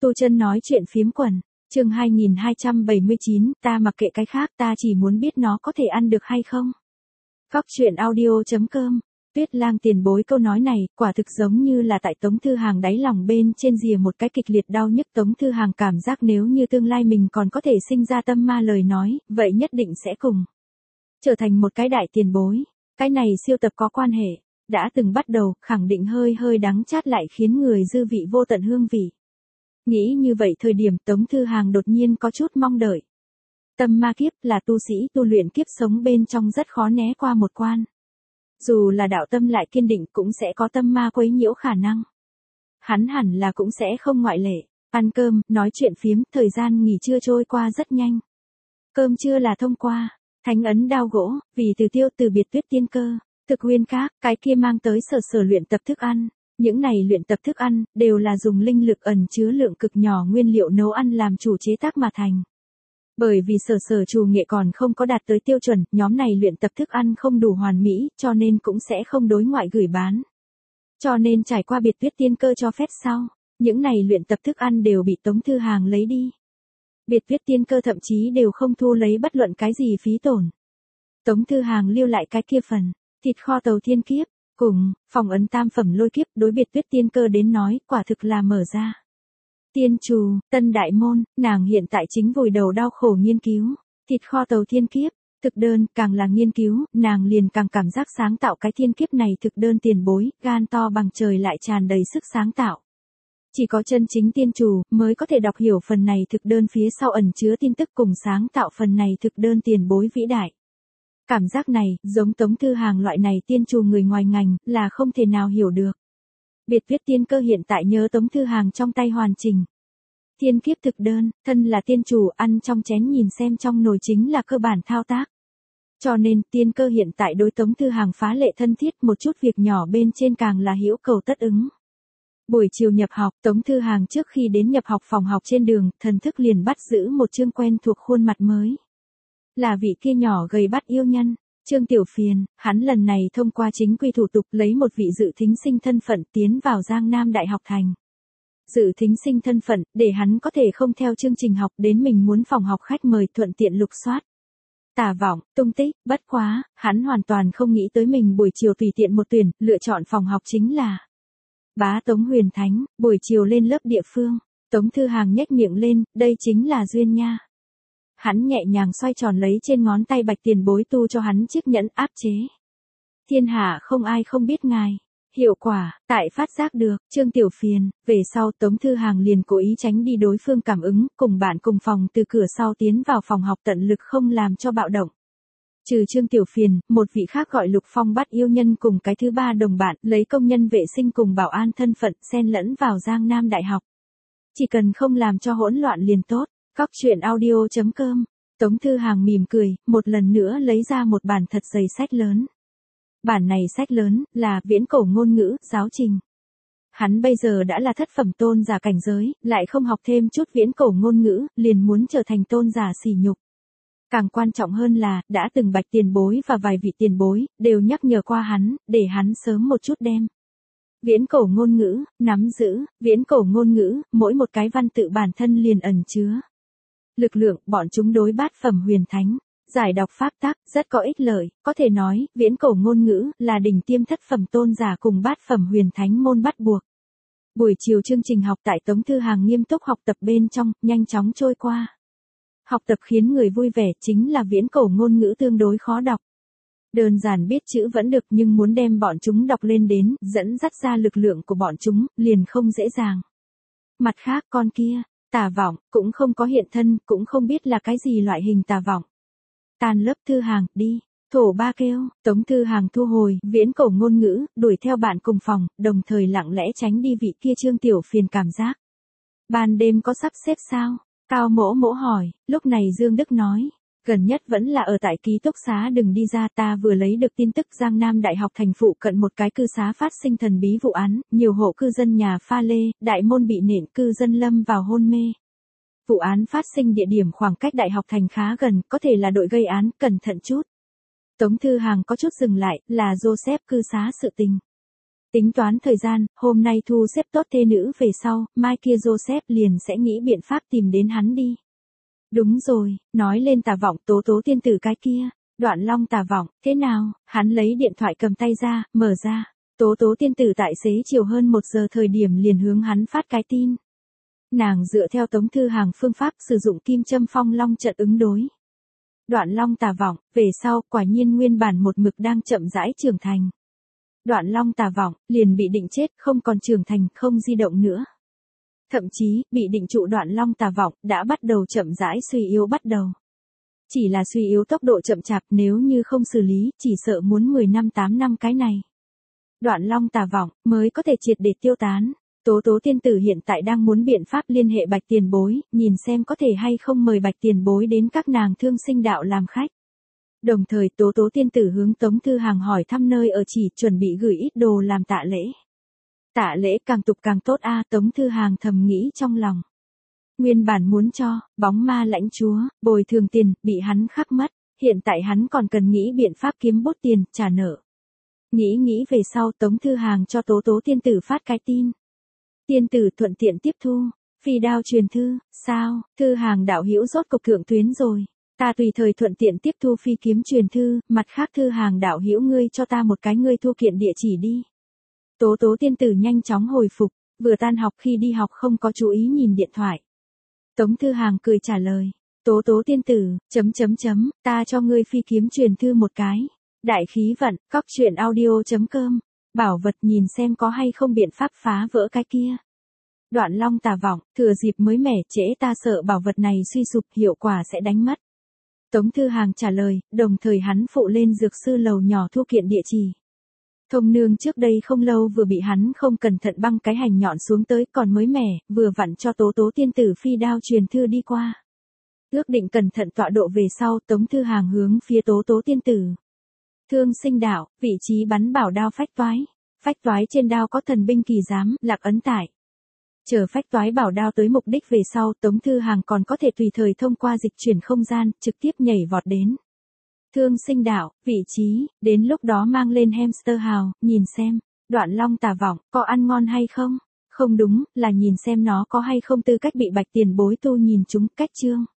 Tu Chân nói chuyện phiếm quần, chương 2279, ta mặc kệ cái khác, ta chỉ muốn biết nó có thể ăn được hay không. Góc truyện audio.com. Tuyết Lang tiền bối câu nói này, quả thực giống như là tại Tống Thư Hàng đáy lòng bên trên rìa một cái kịch liệt đau nhức. Tống Thư Hàng cảm giác nếu như tương lai mình còn có thể sinh ra tâm ma lời nói, vậy nhất định sẽ cùng trở thành một cái đại tiền bối. Cái này siêu tập có quan hệ, đã từng bắt đầu, khẳng định hơi hơi đắng chát lại khiến người dư vị vô tận hương vị. Nghĩ như vậy thời điểm Tống Thư Hàng đột nhiên có chút mong đợi. Tâm ma kiếp là tu sĩ tu luyện kiếp sống bên trong rất khó né qua một quan. Dù là đạo tâm lại kiên định cũng sẽ có tâm ma quấy nhiễu khả năng. Hắn hẳn là cũng sẽ không ngoại lệ. Ăn cơm, nói chuyện phiếm, thời gian nghỉ trưa trôi qua rất nhanh. Cơm trưa là thông qua, thánh ấn đao gỗ, vì từ tiêu từ biệt Tuyết Tiên Cơ, thực nguyên các, cái kia mang tới sở luyện tập thức ăn. Những này luyện tập thức ăn, đều là dùng linh lực ẩn chứa lượng cực nhỏ nguyên liệu nấu ăn làm chủ chế tác mà thành. Bởi vì sở trù nghệ còn không có đạt tới tiêu chuẩn, nhóm này luyện tập thức ăn không đủ hoàn mỹ, cho nên cũng sẽ không đối ngoại gửi bán. Cho nên trải qua biệt Tuyết Tiên Cơ cho phép sau, những này luyện tập thức ăn đều bị Tống Thư Hàng lấy đi. Biệt Tuyết Tiên Cơ thậm chí đều không thu lấy bất luận cái gì phí tổn. Tống Thư Hàng lưu lại cái kia phần, thịt kho tàu thiên kiếp, cùng phòng ấn tam phẩm lôi kiếp đối biệt Tuyết Tiên Cơ đến nói, quả thực là mở ra. Tiên trù, tân đại môn, nàng hiện tại chính vùi đầu đau khổ nghiên cứu, thịt kho tàu thiên kiếp, thực đơn, càng là nghiên cứu, nàng liền càng cảm giác sáng tạo cái thiên kiếp này thực đơn tiền bối, gan to bằng trời lại tràn đầy sức sáng tạo. Chỉ có chân chính tiên trù, mới có thể đọc hiểu phần này thực đơn phía sau ẩn chứa tin tức cùng sáng tạo phần này thực đơn tiền bối vĩ đại. Cảm giác này, giống Tống Thư Hàng loại này tiên trù người ngoài ngành, là không thể nào hiểu được. Biệt Tuyết Tiên Cơ hiện tại nhớ Tống Thư Hàng trong tay hoàn chỉnh. Thiên kiếp thực đơn, thân là tiên chủ ăn trong chén nhìn xem trong nồi chính là cơ bản thao tác. Cho nên Tiên Cơ hiện tại đối Tống Thư Hàng phá lệ thân thiết, một chút việc nhỏ bên trên càng là hữu cầu tất ứng. Buổi chiều nhập học, Tống Thư Hàng trước khi đến nhập học phòng học trên đường, thần thức liền bắt giữ một chương quen thuộc khuôn mặt mới. Là vị kia nhỏ gầy bắt yêu nhân, Trương Tiểu Phiền. Hắn lần này thông qua chính quy thủ tục lấy một vị dự thính sinh thân phận tiến vào Giang Nam Đại học thành. Dự thính sinh thân phận, để hắn có thể không theo chương trình học đến mình muốn phòng học khách mời thuận tiện lục soát. Tả vọng, tung tích, bất quá, hắn hoàn toàn không nghĩ tới mình buổi chiều tùy tiện một tuyển, lựa chọn phòng học chính là Bá Tống Huyền Thánh, buổi chiều lên lớp địa phương. Tống Thư Hàng nhếch miệng lên, đây chính là duyên nha. Hắn nhẹ nhàng xoay tròn lấy trên ngón tay bạch tiền bối tu cho hắn chiếc nhẫn áp chế. Thiên hạ không ai không biết ngài. Hiệu quả, tại phát giác được, Trương Tiểu Phiền. Về sau Tống Thư Hàng liền cố ý tránh đi đối phương cảm ứng, cùng bạn cùng phòng từ cửa sau tiến vào phòng học tận lực không làm cho bạo động. Trừ Trương Tiểu Phiền, một vị khác gọi Lục Phong bắt yêu nhân cùng cái thứ ba đồng bạn, lấy công nhân vệ sinh cùng bảo an thân phận xen lẫn vào Giang Nam Đại học. Chỉ cần không làm cho hỗn loạn liền tốt. Góc truyện audio.com. Tống Thư Hàng mỉm cười, một lần nữa lấy ra một bản thật dày sách lớn. Bản này sách lớn, là viễn cổ ngôn ngữ, giáo trình. Hắn bây giờ đã là thất phẩm tôn giả cảnh giới, lại không học thêm chút viễn cổ ngôn ngữ, liền muốn trở thành tôn giả sỉ nhục. Càng quan trọng hơn là, đã từng bạch tiền bối và vài vị tiền bối, đều nhắc nhở qua hắn, để hắn sớm một chút đem viễn cổ ngôn ngữ, nắm giữ, viễn cổ ngôn ngữ, mỗi một cái văn tự bản thân liền ẩn chứa lực lượng. Bọn chúng đối bát phẩm huyền thánh, giải đọc pháp tắc, rất có ích lợi, có thể nói, viễn cổ ngôn ngữ, là đỉnh tiêm thất phẩm tôn giả cùng bát phẩm huyền thánh môn bắt buộc. Buổi chiều chương trình học tại Tống Thư Hàng nghiêm túc học tập bên trong, nhanh chóng trôi qua. Học tập khiến người vui vẻ chính là viễn cổ ngôn ngữ tương đối khó đọc. Đơn giản biết chữ vẫn được nhưng muốn đem bọn chúng đọc lên đến, dẫn dắt ra lực lượng của bọn chúng, liền không dễ dàng. Mặt khác con kia, tà vọng, cũng không có hiện thân, cũng không biết là cái gì loại hình tà vọng. Tan lớp Thư Hàng, đi. Thổ ba kêu, Tống Thư Hàng thu hồi, viễn cổ ngôn ngữ, đuổi theo bạn cùng phòng, đồng thời lặng lẽ tránh đi vị kia Trương Tiểu Phiền cảm giác. Ban đêm có sắp xếp sao? Cao Mỗ Mỗ hỏi, lúc này Dương Đức nói. Gần nhất vẫn là ở tại ký túc xá đừng đi ra, ta vừa lấy được tin tức Giang Nam Đại học thành phụ cận một cái cư xá phát sinh thần bí vụ án, nhiều hộ cư dân nhà pha lê, đại môn bị nện, cư dân lâm vào hôn mê. Vụ án phát sinh địa điểm khoảng cách đại học thành khá gần, có thể là đội gây án, cẩn thận chút. Tống Thư Hàng có chút dừng lại, là Joseph cư xá sự tình. Tính toán thời gian, hôm nay thu xếp tốt thê nữ về sau, mai kia Joseph liền sẽ nghĩ biện pháp tìm đến hắn đi. Đúng rồi, nói lên Tà Vọng, Tố Tố tiên tử cái kia, Đoạn Long Tà Vọng, thế nào? Hắn lấy điện thoại cầm tay ra, mở ra. Tố Tố tiên tử tại xế chiều hơn 1 giờ thời điểm liền hướng hắn phát cái tin. Nàng dựa theo Tống Thư Hàng phương pháp sử dụng kim châm phong long trận ứng đối. Đoạn Long Tà Vọng, về sau, quả nhiên nguyên bản một mực đang chậm rãi trưởng thành. Đoạn Long Tà Vọng, liền bị định chết, không còn trưởng thành, không di động nữa. Thậm chí, bị định trụ Đoạn Long Tà Vọng, đã bắt đầu chậm rãi suy yếu bắt đầu. Chỉ là suy yếu tốc độ chậm chạp, nếu như không xử lý, chỉ sợ muốn 10 năm 8 năm cái này. Đoạn Long Tà Vọng, mới có thể triệt để tiêu tán. Tố Tố tiên tử hiện tại đang muốn biện pháp liên hệ Bạch Tiền Bối, nhìn xem có thể hay không mời Bạch Tiền Bối đến các nàng Thương Sinh đạo làm khách. Đồng thời Tố Tố tiên tử hướng Tống Thư Hàng hỏi thăm nơi ở chỉ, chuẩn bị gửi ít đồ làm tạ lễ. Tạ lễ càng tục càng tốt a, Tống Thư Hàng thầm nghĩ trong lòng. Nguyên bản muốn cho, bóng ma lãnh chúa, bồi thường tiền, bị hắn khắc mất, hiện tại hắn còn cần nghĩ biện pháp kiếm bút tiền, trả nợ. Nghĩ về sau Tống Thư Hàng cho Tố Tố tiên tử phát cái tin. Tiên tử thuận tiện tiếp thu, phi đao truyền thư, sao, Thư Hàng đạo hữu rốt cục thượng tuyến rồi. Ta tùy thời thuận tiện tiếp thu phi kiếm truyền thư, mặt khác Thư Hàng đạo hữu ngươi cho ta một cái ngươi thu kiện địa chỉ đi. Tố Tố tiên tử nhanh chóng hồi phục, vừa tan học khi đi học không có chú ý nhìn điện thoại. Tống Thư Hàng cười trả lời, Tố Tố tiên tử, ta cho ngươi phi kiếm truyền thư một cái. Đại khí vận, cóc truyện audio.com, bảo vật nhìn xem có hay không biện pháp phá vỡ cái kia. Đoạn Long Tà Vọng, thừa dịp mới mẻ trễ ta sợ bảo vật này suy sụp hiệu quả sẽ đánh mất. Tống Thư Hàng trả lời, đồng thời hắn phụ lên dược sư lầu nhỏ thu kiện địa chỉ. Thông nương trước đây không lâu vừa bị hắn không cẩn thận băng cái hành nhọn xuống tới còn mới mẻ, vừa vặn cho Tố Tố tiên tử phi đao truyền thư đi qua. Ước định cẩn thận tọa độ về sau Tống Thư Hàng hướng phía Tố Tố tiên tử. Thương Sinh đạo, vị trí bắn bảo đao phách toái. Phách toái trên đao có thần binh kỳ giám, lạc ấn tại. Chờ phách toái bảo đao tới mục đích về sau Tống Thư Hàng còn có thể tùy thời thông qua dịch chuyển không gian, trực tiếp nhảy vọt đến. Thương Sinh đạo, vị trí, đến lúc đó mang lên hamster hào, nhìn xem, Đoạn Long Tà Vọng, có ăn ngon hay không? Không đúng, là nhìn xem nó có hay không tư cách bị Bạch Tiền Bối tu nhìn chúng, cách chương.